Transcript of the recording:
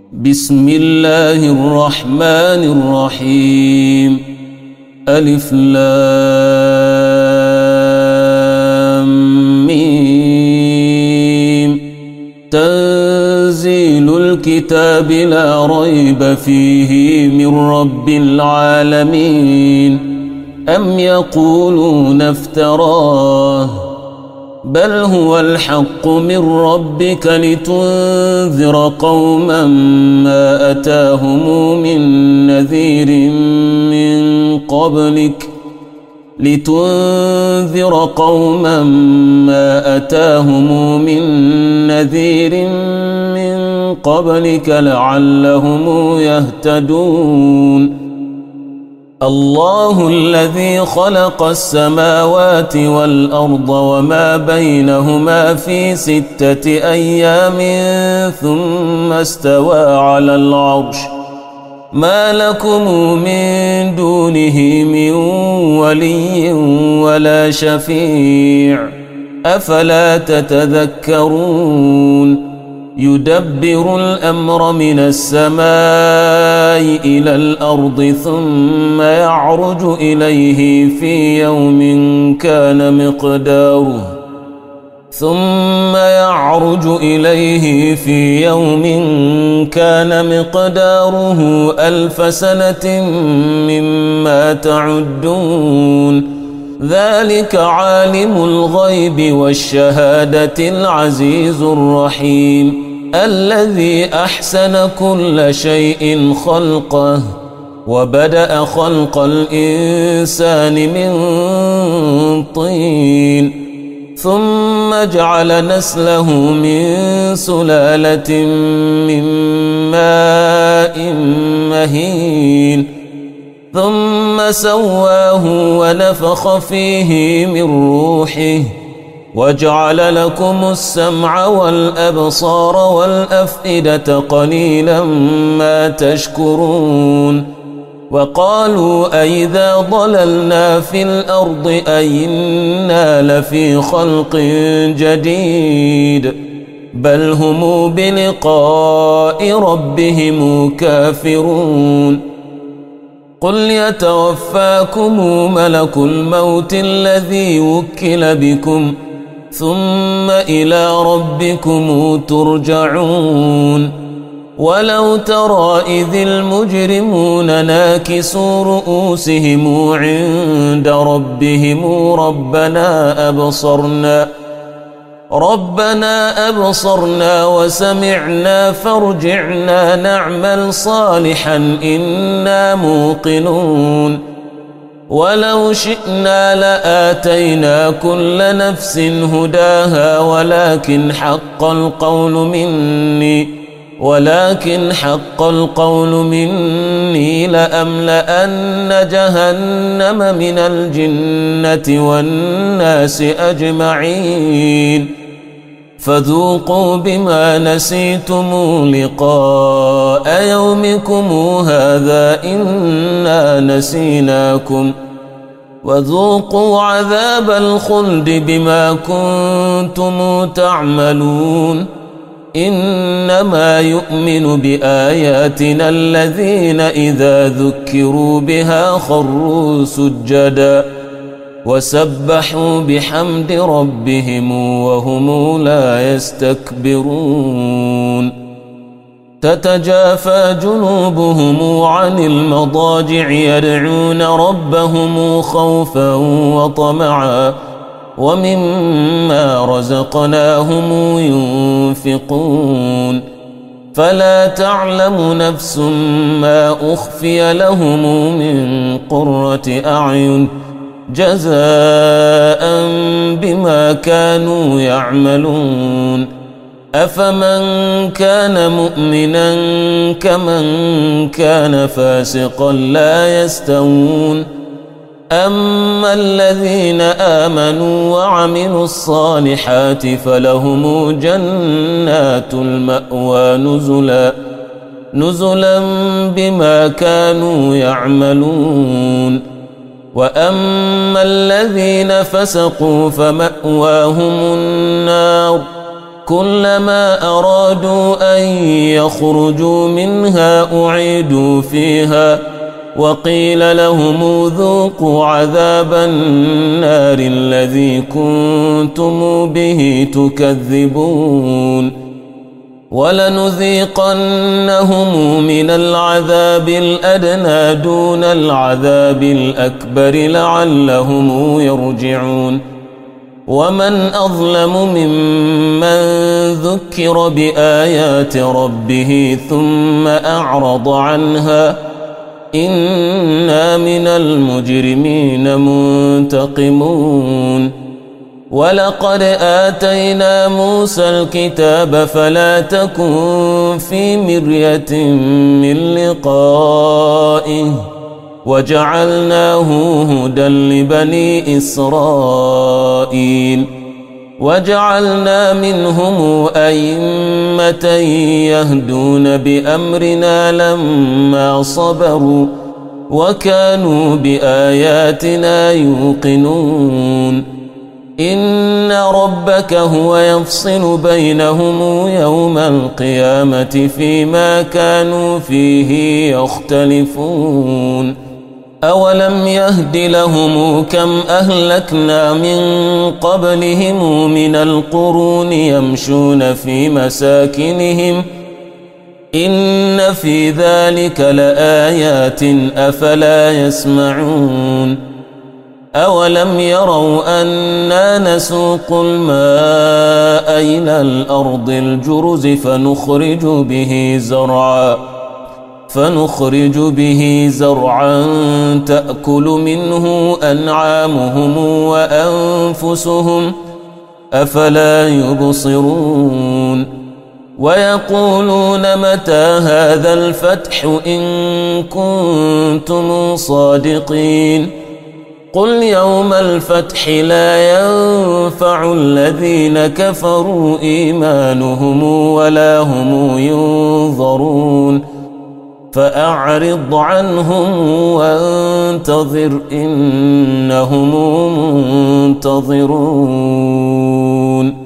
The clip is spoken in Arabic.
بسم الله الرحمن الرحيم ألف لام ميم تنزيل الكتاب لا ريب فيه من رب العالمين أم يقولون افتراه بل هو الحق من ربك لتنذر قوما ما أتاهم من نذير من قبلك لعلهم يهتدون الله الذي خلق السماوات والأرض وما بينهما في 6 أيام ثم استوى على العرش ما لكم من دونه من ولي ولا شفيع أفلا تتذكرون يدبر الأمر من السماء إلى الأرض ثم يعرج إليه في يوم كان مقداره 1000 سنة مما تعدون ذلك عالم الغيب والشهادة العزيز الرحيم الذي أحسن كل شيء خلقه وبدأ خلق الإنسان من طين ثم جعل نسله من سلالة من ماء مهين ثم سواه ونفخ فيه من روحه وجعل لكم السمع والأبصار والأفئدة قليلا ما تشكرون وقالوا أئذا ضللنا في الأرض أئنا لفي خلق جديد بل هم بلقاء ربهم كافرون قل يتوفاكم ملك الموت الذي وكل بكم ثم إلى ربكم ترجعون ولو ترى إذ المجرمون ناكسوا رؤوسهم عند ربهم ربنا أبصرنا وسمعنا فارجعنا نعمل صالحا إنا موقنون ولو شئنا لآتينا كل نفس هداها ولكن حق القول مني لأملأن جهنم من الجنة والناس أجمعين فذوقوا بما نسيتم لقاء يومكم هذا إنا نسيناكم وذوقوا عذاب الخلد بما كنتم تعملون إنما يؤمن بآياتنا الذين إذا ذكروا بها خروا سجدا وسبحوا بحمد ربهم وهم لا يستكبرون تتجافى جنوبهم عن المضاجع يدعون ربهم خوفا وطمعا ومما رزقناهم ينفقون فلا تعلم نفس ما أخفي لهم من قرة أعين جزاء بما كانوا يعملون أفمن كان مؤمنا كمن كان فاسقا لا يستوون أما الذين آمنوا وعملوا الصالحات فلهم جنات المأوى نزلا بما كانوا يعملون وأما الذين فسقوا فمأواهم النار كلما أرادوا أن يخرجوا منها أعيدوا فيها وقيل لهم ذوقوا عذاب النار الذي كنتم به تكذبون ولنذيقنهم من العذاب الأدنى دون العذاب الأكبر لعلهم يرجعون ومن أظلم ممن ذكر بآيات ربه ثم أعرض عنها إنا من المجرمين منتقمون ولقد آتينا موسى الكتاب فلا تكن في مرية من لقائه وجعلناه هدى لبني إسرائيل وجعلنا منهم أئمة يهدون بأمرنا لما صبروا وكانوا بآياتنا يوقنون إن ربك هو يفصل بينهم يوم القيامة فيما كانوا فيه يختلفون أولم يهد لهم كم أهلكنا من قبلهم من القرون يمشون في مساكنهم إن في ذلك لآيات أفلا يسمعون أولم يروا أنا نسوق الماء إلى الأرض الجرز فنخرج به زرعا تأكل منه أنعامهم وأنفسهم أفلا يبصرون ويقولون متى هذا الفتح إن كنتم صادقين قل يوم الفتح لا ينفع الذين كفروا إيمانهم ولا هم ينظرون فأعرض عنهم وانتظر إنهم منتظرون